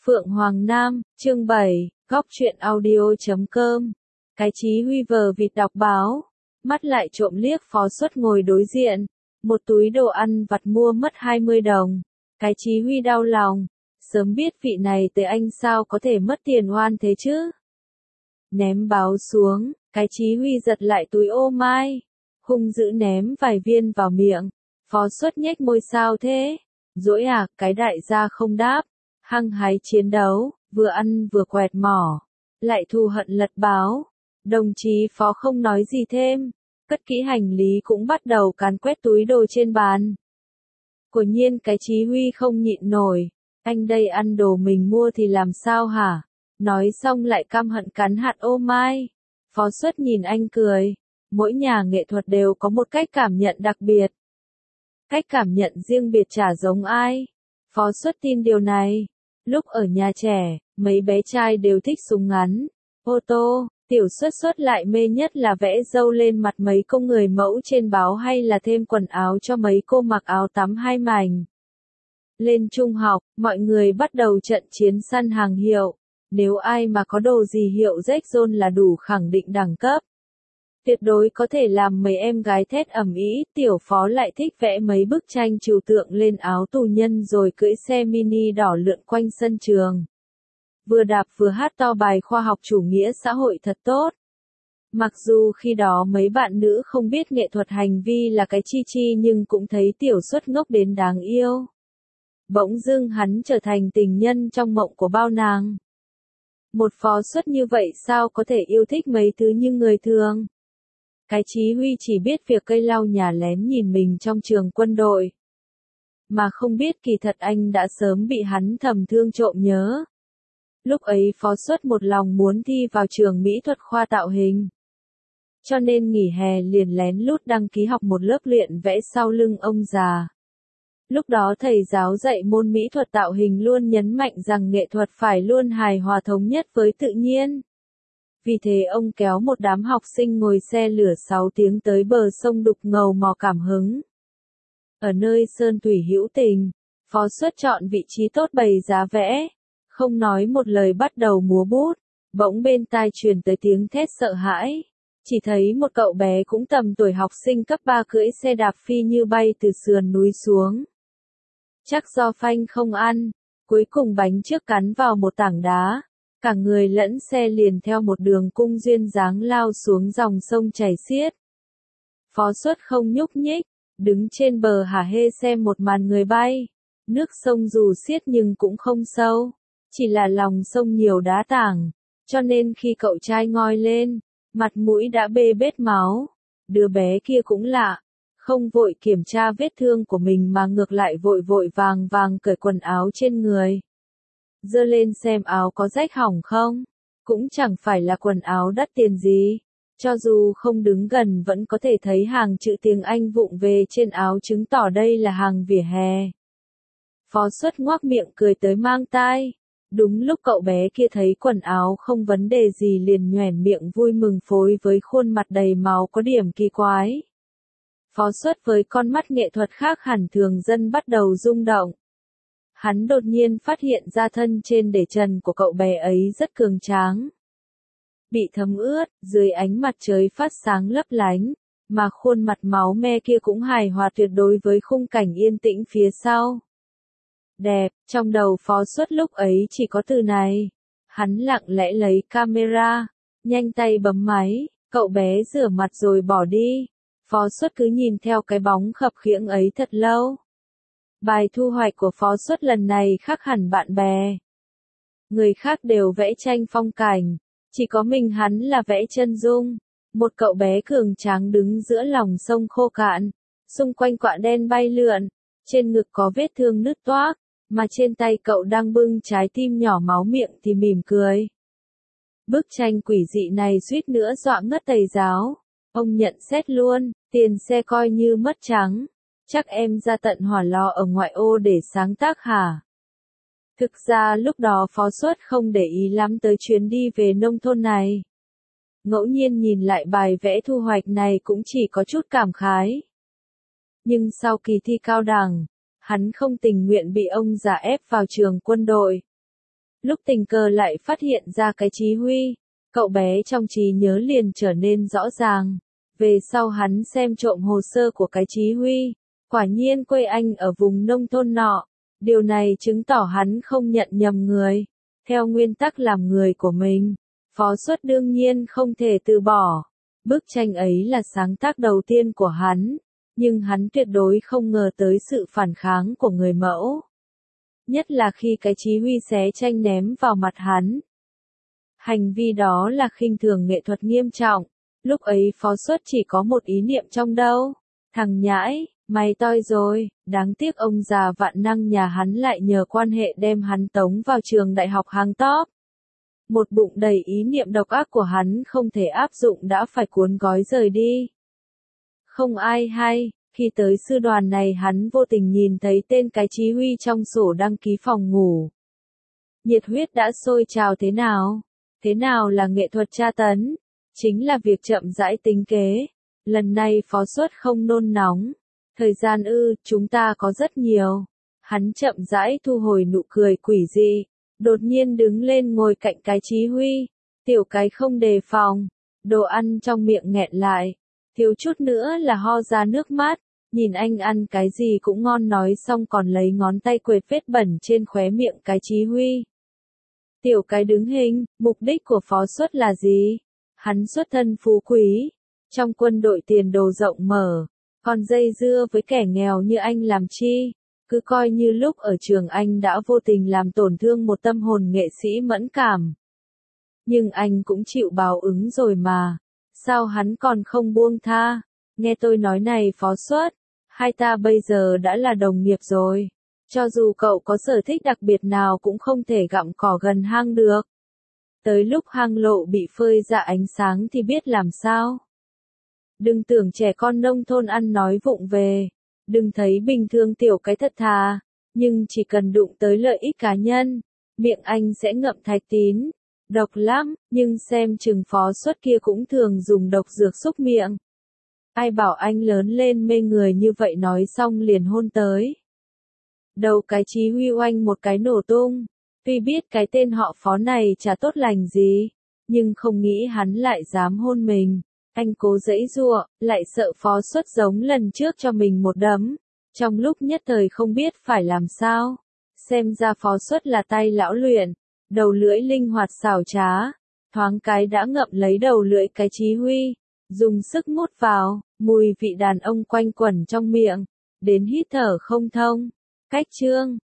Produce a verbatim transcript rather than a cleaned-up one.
Phượng Hoàng Nam, chương bảy, góc truyện audio.com. Cái Chí Huy vờ vịt đọc báo, mắt lại trộm liếc Phó Xuất ngồi đối diện, một túi đồ ăn vặt mua mất hai mươi đồng. Cái Chí Huy đau lòng, sớm biết vị này tới anh sao có thể mất tiền oan thế chứ. Ném báo xuống, cái Chí Huy giật lại túi ô mai, hung dữ ném vài viên vào miệng. Phó Xuất nhếch môi sao thế? Dỗi à, cái đại gia không đáp. Hăng hái chiến đấu, vừa ăn vừa quẹt mỏ, lại thù hận lật báo. Đồng chí Phó không nói gì thêm, cất kỹ hành lý cũng bắt đầu càn quét túi đồ trên bàn. Quả nhiên cái Chí Huy không nhịn nổi, anh đây ăn đồ mình mua thì làm sao hả? Nói xong lại căm hận cắn hạt ô mai. Phó Xuất nhìn anh cười, mỗi nhà nghệ thuật đều có một cách cảm nhận đặc biệt. Cách cảm nhận riêng biệt chả giống ai. Phó Xuất tin điều này. Lúc ở nhà trẻ, mấy bé trai đều thích súng ngắn, ô tô, Tiểu Xuất Xuất lại mê nhất là vẽ râu lên mặt mấy cô người mẫu trên báo hay là thêm quần áo cho mấy cô mặc áo tắm hai mảnh. Lên trung học, mọi người bắt đầu trận chiến săn hàng hiệu, nếu ai mà có đồ gì hiệu Rexona là đủ khẳng định đẳng cấp. Tuyệt đối có thể làm mấy em gái thét ầm ĩ. Tiểu Phó lại thích vẽ mấy bức tranh trừu tượng lên áo tù nhân rồi cưỡi xe mini đỏ lượn quanh sân trường. Vừa đạp vừa hát to bài khoa học chủ nghĩa xã hội thật tốt. Mặc dù khi đó mấy bạn nữ không biết nghệ thuật hành vi là cái chi chi nhưng cũng thấy Tiểu Xuất ngốc đến đáng yêu. Bỗng dưng hắn trở thành tình nhân trong mộng của bao nàng. Một Phó Xuất như vậy sao có thể yêu thích mấy thứ như người thường. Cái Chí Huy chỉ biết việc cây lau nhà lén nhìn mình trong trường quân đội. Mà không biết kỳ thật anh đã sớm bị hắn thầm thương trộm nhớ. Lúc ấy Phó Xuất một lòng muốn thi vào trường mỹ thuật khoa tạo hình. Cho nên nghỉ hè liền lén lút đăng ký học một lớp luyện vẽ sau lưng ông già. Lúc đó thầy giáo dạy môn mỹ thuật tạo hình luôn nhấn mạnh rằng nghệ thuật phải luôn hài hòa thống nhất với tự nhiên. Vì thế ông kéo một đám học sinh ngồi xe lửa sáu tiếng tới bờ sông Đục Ngầu mò cảm hứng. Ở nơi sơn thủy hữu tình, Phó Xuất chọn vị trí tốt bày giá vẽ, không nói một lời bắt đầu múa bút, bỗng bên tai truyền tới tiếng thét sợ hãi. Chỉ thấy một cậu bé cũng tầm tuổi học sinh cấp ba cưỡi xe đạp phi như bay từ sườn núi xuống. Chắc do phanh không ăn, cuối cùng bánh trước cắn vào một tảng đá. Cả người lẫn xe liền theo một đường cung duyên dáng lao xuống dòng sông chảy xiết. Phó Xuất không nhúc nhích, đứng trên bờ hả hê xem một màn người bay. Nước sông dù xiết nhưng cũng không sâu, chỉ là lòng sông nhiều đá tảng, cho nên khi cậu trai ngoi lên, mặt mũi đã bê bết máu. Đứa bé kia cũng lạ, không vội kiểm tra vết thương của mình mà ngược lại vội vội vàng vàng cởi quần áo trên người. Giơ lên xem áo có rách hỏng không, cũng chẳng phải là quần áo đắt tiền gì, cho dù không đứng gần vẫn có thể thấy hàng chữ tiếng Anh vụng về trên áo chứng tỏ đây là hàng vỉa hè. Phó Xuất ngoác miệng cười tới mang tai, đúng lúc cậu bé kia thấy quần áo không vấn đề gì liền nhoẻn miệng vui mừng phối với khuôn mặt đầy máu có điểm kỳ quái. Phó Xuất với con mắt nghệ thuật khác hẳn thường dân bắt đầu rung động. Hắn đột nhiên phát hiện ra thân trên để trần của cậu bé ấy rất cường tráng. Bị thấm ướt, dưới ánh mặt trời phát sáng lấp lánh, mà khuôn mặt máu me kia cũng hài hòa tuyệt đối với khung cảnh yên tĩnh phía sau. Đẹp, trong đầu Phó Xuất lúc ấy chỉ có từ này. Hắn lặng lẽ lấy camera, nhanh tay bấm máy, cậu bé rửa mặt rồi bỏ đi. Phó Xuất cứ nhìn theo cái bóng khập khiễng ấy thật lâu. Bài thu hoạch của Phó Xuất lần này khác hẳn bạn bè. Người khác đều vẽ tranh phong cảnh, chỉ có mình hắn là vẽ chân dung. Một cậu bé cường tráng đứng giữa lòng sông khô cạn, xung quanh quạ đen bay lượn, trên ngực có vết thương nứt toác, mà trên tay cậu đang bưng trái tim nhỏ máu miệng thì mỉm cười. Bức tranh quỷ dị này suýt nữa dọa ngất thầy giáo. Ông nhận xét luôn, tiền xe coi như mất trắng. Chắc em ra tận Hỏa Lò ở ngoại ô để sáng tác hả? Thực ra lúc đó Phó Xuất không để ý lắm tới chuyến đi về nông thôn này. Ngẫu nhiên nhìn lại bài vẽ thu hoạch này cũng chỉ có chút cảm khái. Nhưng sau kỳ thi cao đẳng, hắn không tình nguyện bị ông già ép vào trường quân đội. Lúc tình cờ lại phát hiện ra cái Chí Huy, cậu bé trong trí nhớ liền trở nên rõ ràng. Về sau hắn xem trộm hồ sơ của cái Chí Huy, quả nhiên quê anh ở vùng nông thôn nọ. Điều này chứng tỏ hắn không nhận nhầm người. Theo nguyên tắc làm người của mình, Phó Xuất đương nhiên không thể từ bỏ. Bức tranh ấy là sáng tác đầu tiên của hắn, nhưng hắn tuyệt đối không ngờ tới sự phản kháng của người mẫu. Nhất là khi cái Chí Huy xé tranh ném vào mặt hắn. Hành vi đó là khinh thường nghệ thuật nghiêm trọng. Lúc ấy Phó Xuất chỉ có một ý niệm trong đầu. Thằng nhãi, mày toi rồi, đáng tiếc ông già vạn năng nhà hắn lại nhờ quan hệ đem hắn tống vào trường đại học hàng top. Một bụng đầy ý niệm độc ác của hắn không thể áp dụng đã phải cuốn gói rời đi. Không ai hay, khi tới sư đoàn này hắn vô tình nhìn thấy tên cái Chí Huy trong sổ đăng ký phòng ngủ. Nhiệt huyết đã sôi trào thế nào? Thế nào là nghệ thuật tra tấn? Chính là việc chậm rãi tính kế. Lần này Phó Xuất không nôn nóng. Thời gian ư, chúng ta có rất nhiều. Hắn chậm rãi thu hồi nụ cười quỷ dị. Đột nhiên đứng lên ngồi cạnh cái Chí Huy. Tiểu cái không đề phòng. Đồ ăn trong miệng nghẹn lại. Thiếu chút nữa là ho ra nước mắt. Nhìn anh ăn cái gì cũng ngon nói xong còn lấy ngón tay quệt vết bẩn trên khóe miệng cái Chí Huy. Tiểu cái đứng hình, mục đích của Phó Xuất là gì? Hắn xuất thân phú quý. Trong quân đội tiền đồ rộng mở. Còn dây dưa với kẻ nghèo như anh làm chi? Cứ coi như lúc ở trường anh đã vô tình làm tổn thương một tâm hồn nghệ sĩ mẫn cảm. Nhưng anh cũng chịu báo ứng rồi mà. Sao hắn còn không buông tha? Nghe tôi nói này Phó Xuất. Hai ta bây giờ đã là đồng nghiệp rồi. Cho dù cậu có sở thích đặc biệt nào cũng không thể gặm cỏ gần hang được. Tới lúc hang lộ bị phơi ra ánh sáng thì biết làm sao. Đừng tưởng trẻ con nông thôn ăn nói vụng về. Đừng thấy bình thường tiểu cái thật thà. Nhưng chỉ cần đụng tới lợi ích cá nhân, miệng anh sẽ ngậm thạch tín. Độc lắm, nhưng xem chừng Phó Xuất kia cũng thường dùng độc dược xúc miệng. Ai bảo anh lớn lên mê người như vậy nói xong liền hôn tới. Đầu cái Chí Huy oanh một cái nổ tung. Tuy biết cái tên họ Phó này chả tốt lành gì, nhưng không nghĩ hắn lại dám hôn mình. Anh cố giãy giụa, lại sợ Phó Xuất giống lần trước cho mình một đấm. Trong lúc nhất thời không biết phải làm sao. Xem ra Phó Xuất là tay lão luyện, đầu lưỡi linh hoạt xảo trá. Thoáng cái đã ngậm lấy đầu lưỡi cái Chí Huy, dùng sức mút vào, mùi vị đàn ông quanh quẩn trong miệng, đến hít thở không thông. Cách chương